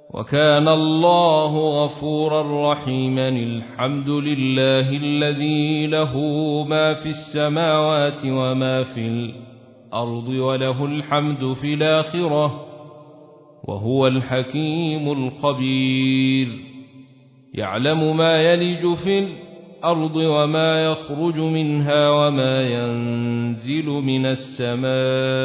وكان الله غفورا رحيما. الحمد لله الذي له ما في السماوات وما في الأرض وله الحمد في الآخرة وهو الحكيم الخبير. يعلم ما يلج في الأرض وما يخرج منها وما ينزل من السماء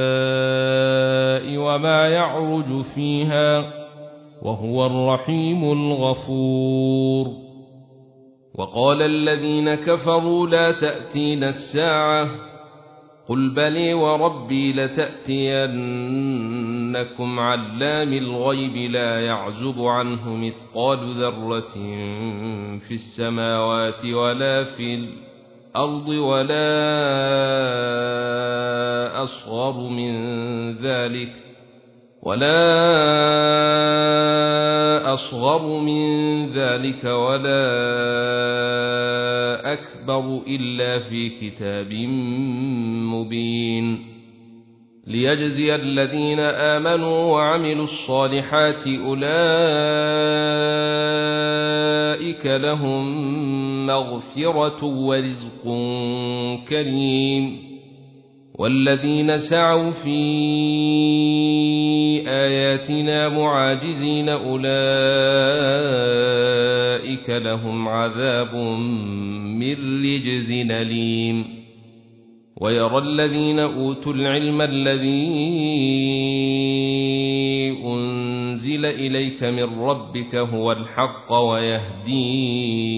وما يعرج فيها وهو الرحيم الغفور. وقال الذين كفروا لا تأتينا الساعة قل بلي وربي لتأتينكم علام الغيب لا يعزب عنه مثقال ذرة في السماوات ولا في الأرض ولا أصغر من ذلك ولا أكبر إلا في كتاب مبين. ليجزي الذين آمنوا وعملوا الصالحات أولئك لهم مغفرة ورزق كريم. والذين سعوا في آياتنا معاجزين أولئك لهم عذاب من رجز أليم. ويرى الذين أوتوا العلم الذي أنزل إليك من ربك هو الحق ويهدي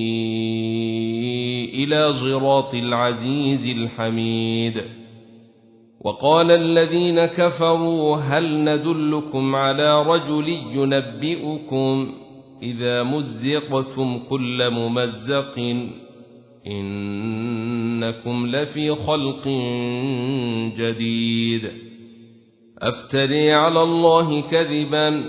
إلى صراط العزيز الحميد. وقال الذين كفروا هل ندلكم على رجل ينبئكم إذا مزقتم كل ممزق إنكم لفي خلق جديد. أفتري على الله كذبا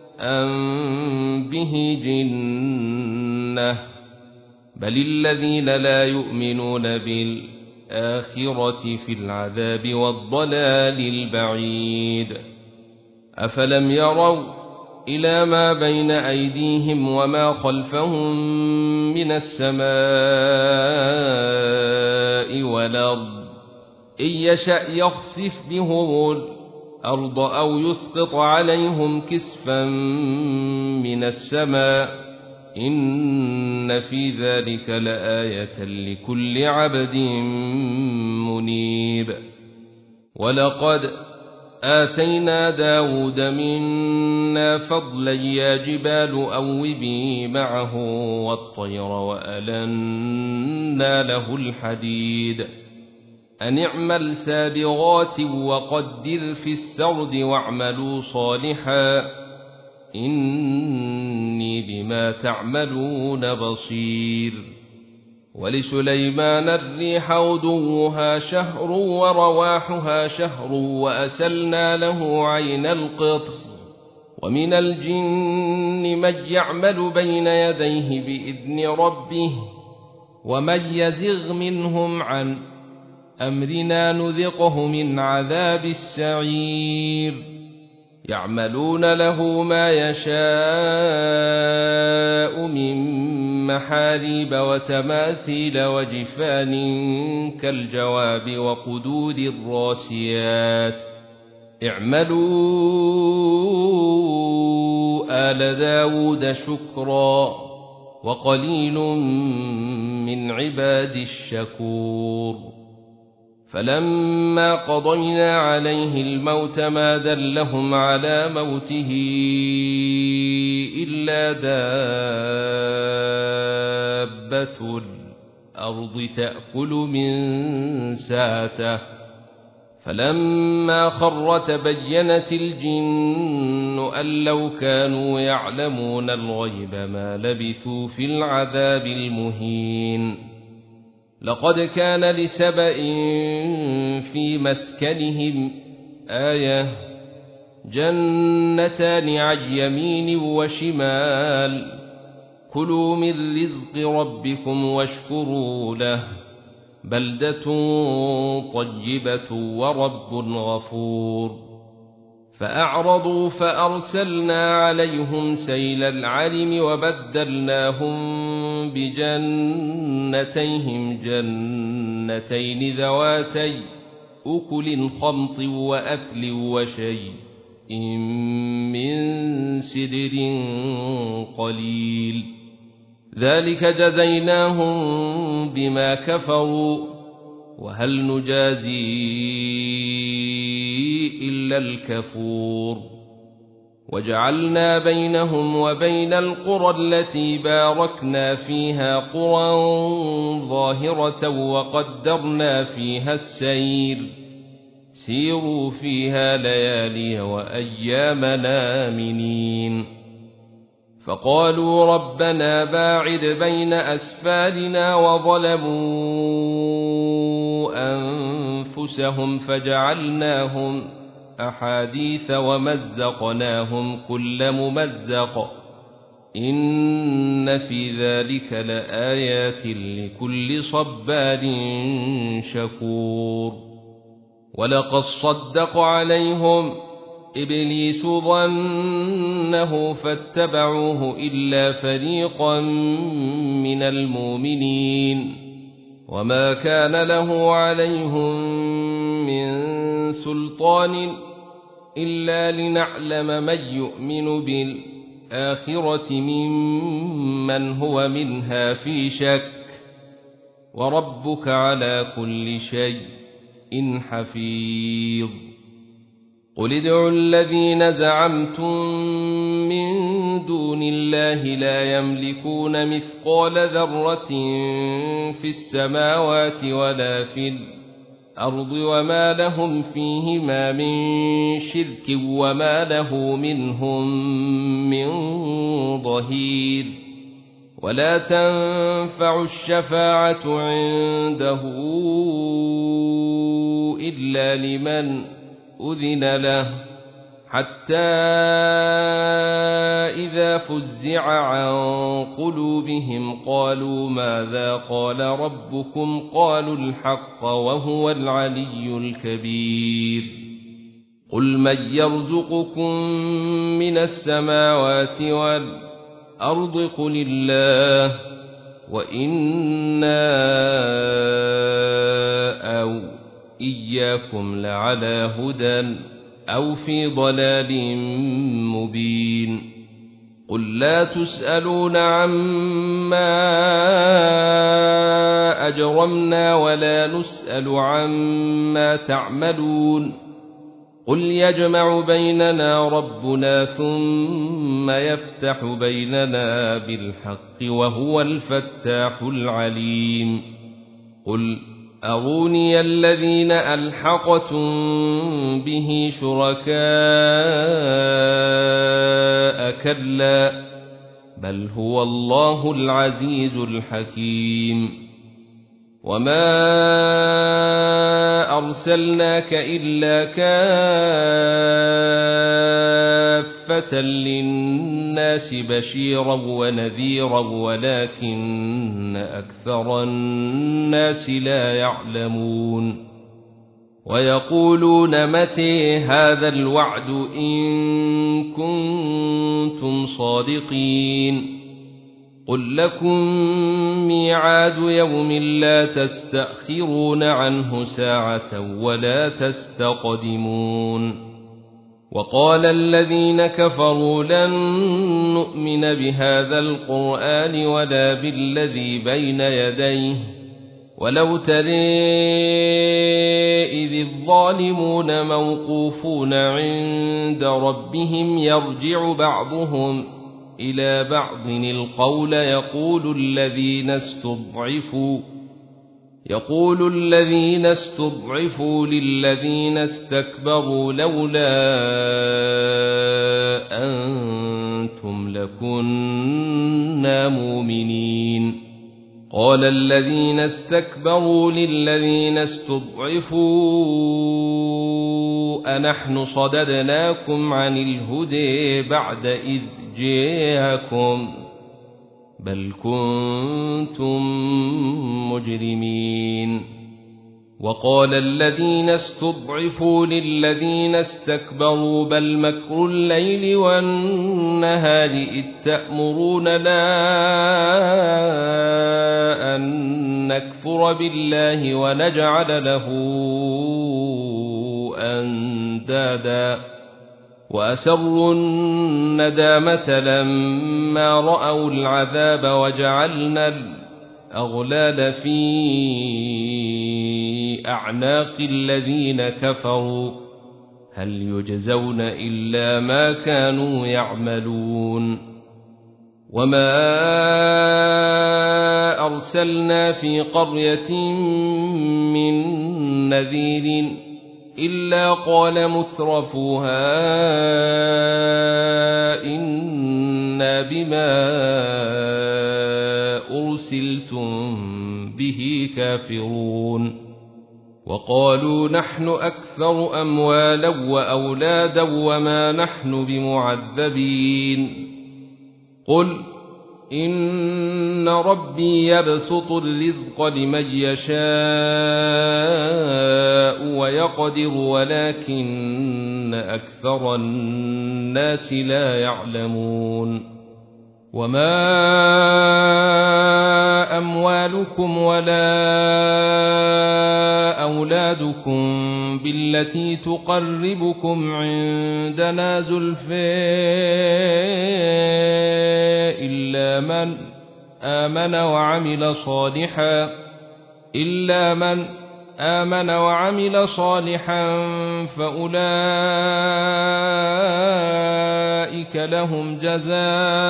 أم به جنة بل الذين لا يؤمنون بالآخرة في العذاب والضلال البعيد. أفلم يروا إلى ما بين أيديهم وما خلفهم من السماء والأرض إن يشأ يخسف بهم الأرض أو يسقط عليهم كسفا من السماء إن في ذلك لآية لكل عبد منيب. ولقد آتينا داود منا فضلا يا جبال أوبي معه والطير وألنا له الحديد أن اعمل سابغات وقدر في السرد واعملوا صالحا إني بما تعملون بصير. ولسليمان الريح غدوها شهر ورواحها شهر وأسلنا له عين القطر ومن الجن من يعمل بين يديه بإذن ربه ومن يزغ منهم عن أمرنا نذقه من عذاب السعير. يعملون له ما يشاء من محاريب وتماثيل وجفان كالجواب وقدور الراسيات اعملوا آل داود شكرا وقليل من عباد الشكور. فلما قضينا عليه الموت ما دلهم على موته إلا دابة الأرض تأكل من ساته فلما خر تبينت الجن أن لو كانوا يعلمون الغيب ما لبثوا في العذاب المهين. لقد كان لسبإ في مسكنهم آية جنتان عن يمين وشمال كلوا من رزق ربكم واشكروا له بلدة طيبة ورب غفور. فأعرضوا فأرسلنا عليهم سيل العرم وبدلناهم بجنتيهم جنتين ذواتي أكل خمط وأثل وشيء من سدر قليل ذلك جزيناهم بما كفروا وهل نجازي إلا الكفور وجعلنا بينهم وبين القرى التي باركنا فيها قرى ظاهرة وقدرنا فيها السير سيروا فيها ليالي وأيامنا آمنين فقالوا ربنا باعد بين أسفارنا وظلموا أنفسهم فجعلناهم أحاديث ومزقناهم كل ممزق إن في ذلك لآيات لكل صبار شكور ولقد صدق عليهم إبليس ظنه فاتبعوه إلا فريقا من المؤمنين وما كان له عليهم من سلطان إلا لنعلم من يؤمن بالآخرة ممن هو منها في شك وربك على كل شيء حفيظ قل ادعوا الذين زعمتم من دون الله لا يملكون مثقال ذرة في السماوات ولا في الأرض وما لهم فيهما من شرك وما له منهم من ظهير ولا تنفع الشفاعة عنده إلا لمن أذن له حتى إذا فزع عن قلوبهم قالوا ماذا قال ربكم قالوا الحق وهو العلي الكبير قل من يرزقكم من السماوات والأرض قل الله وإنا أو إياكم لعلى هدى أو في ضلال مبين قل لا تسألون عما أجرمنا ولا نسأل عما تعملون قل يجمع بيننا ربنا ثم يفتح بيننا بالحق وهو الفتاح العليم قل أروني الذين ألحقتم به شركاء كلا بل هو الله العزيز الحكيم وما أرسلناك إلا كافة للناس بشيرا ونذيرا ولكن أكثر الناس لا يعلمون ويقولون متى هذا الوعد إن كنتم صادقين قل لكم ميعاد يوم لا تستأخرون عنه ساعة ولا تستقدمون وقال الذين كفروا لن نؤمن بهذا القرآن ولا بالذي بين يديه ولو ترى إذ الظالمون موقوفون عند ربهم يرجع بعضهم إلى بعض القول يقول الذين استضعفوا للذين استكبروا لولا أنتم لكنا مؤمنين قال الذين استكبروا للذين استضعفوا أنحن صددناكم عن الهدى بعد إذ جاءكم بل كنتم مجرمين وقال الذين استضعفوا للذين استكبروا بل مكر الليل والنهار إذ تأمروننا أن نكفر بالله ونجعل له أندادا وأسروا الندامة لما رأوا العذاب وجعلنا الأغلال في أعناق الذين كفروا هل يجزون إلا ما كانوا يعملون وما أرسلنا في قرية من نذير إلا قال مترفوها إنا بما أرسلتم به كافرون وقالوا نحن أكثر أموالا وأولادا وما نحن بمعذبين قل إن ربي يبسط الرزق لمن يشاء ويقدر ولكن أكثر الناس لا يعلمون وما أموالكم ولا أولادكم بالتي تقربكم عندنا زلفى إلا من آمن وعمل صالحا فأولئك لهم جزاء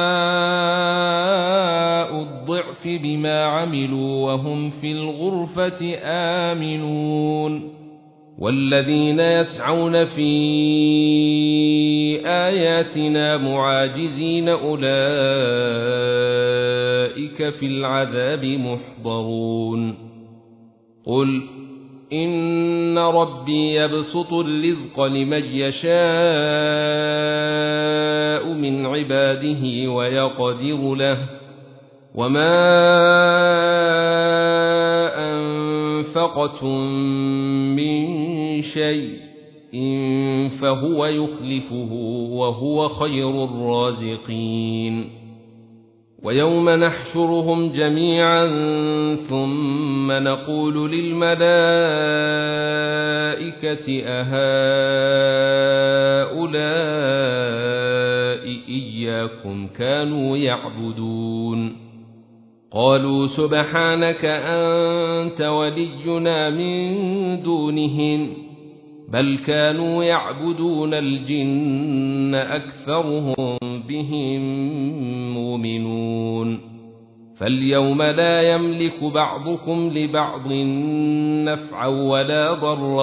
الضعف بما عملوا وهم في الغرفة آمنون والذين يسعون في آياتنا معاجزين أولئك في العذاب محضرون قل إن ربي يبسط الرزق لمن يشاء من عباده ويقدر له وما أنفقتم من شيء فهو يخلفه وهو خير الرازقين ويوم نحشرهم جميعا ثم نقول للملائكة أهؤلاء إياكم كانوا يعبدون قالوا سبحانك أنت ولينا من دونهم بل كانوا يعبدون الجن أكثرهم بهم مؤمنون فاليوم لا يملك بعضكم لبعض نفعا ولا ضرا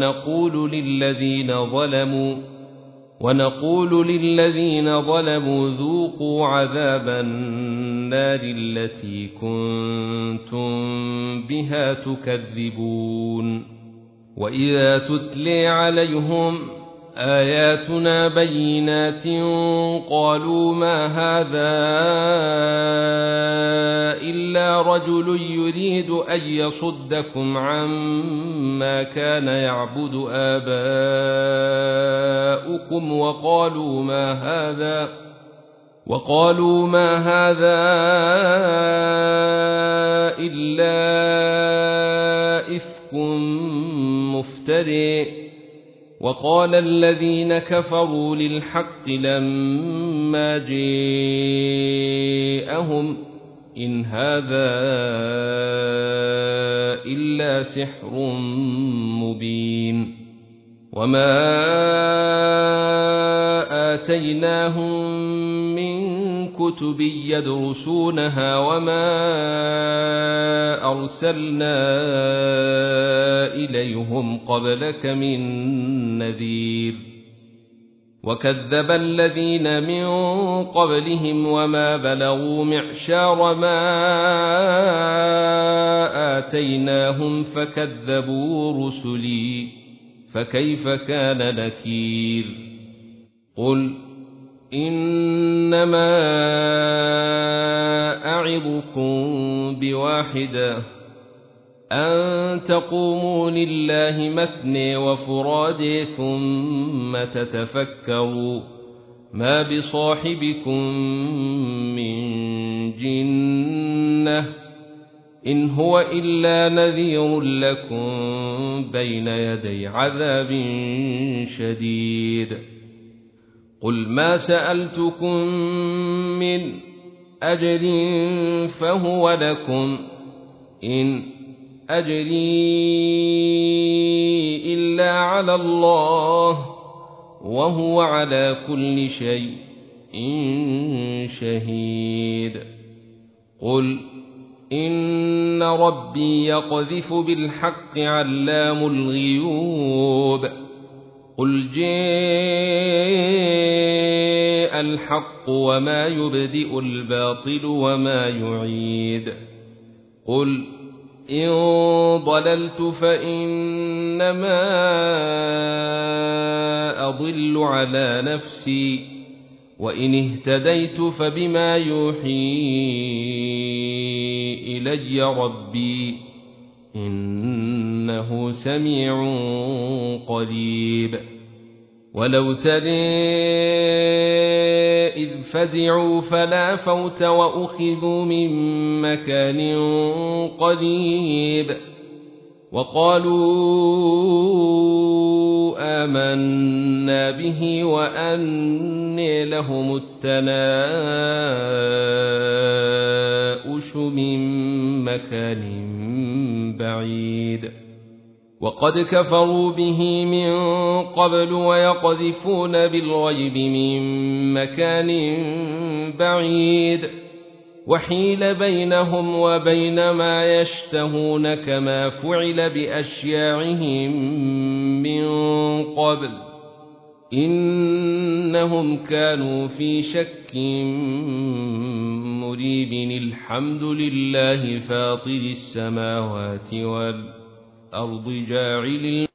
ونقول للذين ظلموا ذوقوا عذاب النار التي كنتم بها تكذبون وإذا تتلي عليهم آياتنا بينات قالوا ما هذا إلا رجل يريد أن يصدكم عما كان يعبد آباؤكم وقالوا ما هذا إلا إفك مفتري وقال الذين كفروا للحق لما جاءهم إن هذا إلا سحر مبين وما آتيناهم من كتب يدرسونها وما أرسلنا إليهم قبلك من نذير وكذب الذين من قبلهم وما بلغوا معشار ما آتيناهم فكذبوا رسلي فكيف كان نكير قل إنما أعظكم بواحدة أن تقوموا لله مثني وفرادي ثم تتفكروا ما بصاحبكم من جنة إن هو إلا نذير لكم بين يدي عذاب شديد قل ما سألتكم من أجر فهو لكم إن أجري إلا على الله وهو على كل شيء شهيد قل إن ربي يقذف بالحق علام الغيوب قل جاء الحق وما يبدئ الباطل وما يعيد قل إن ضللت فإنما أضل على نفسي وإن اهتديت فبما يوحي إلي ربي إنه سميع قريب ولو ترى إذ فزعوا فلا فوت وأخذوا من مكان قريب وقالوا آمنا به وأنى لهم التناؤش من مكان بعيد وقد كفروا به من قبل ويقذفون بالغيب من مكان بعيد وحيل بينهم وبين ما يشتهون كما فعل بأشياعهم من قبل إنهم كانوا في شك مريب الحمد لله فاطر السماوات والأرض جاعل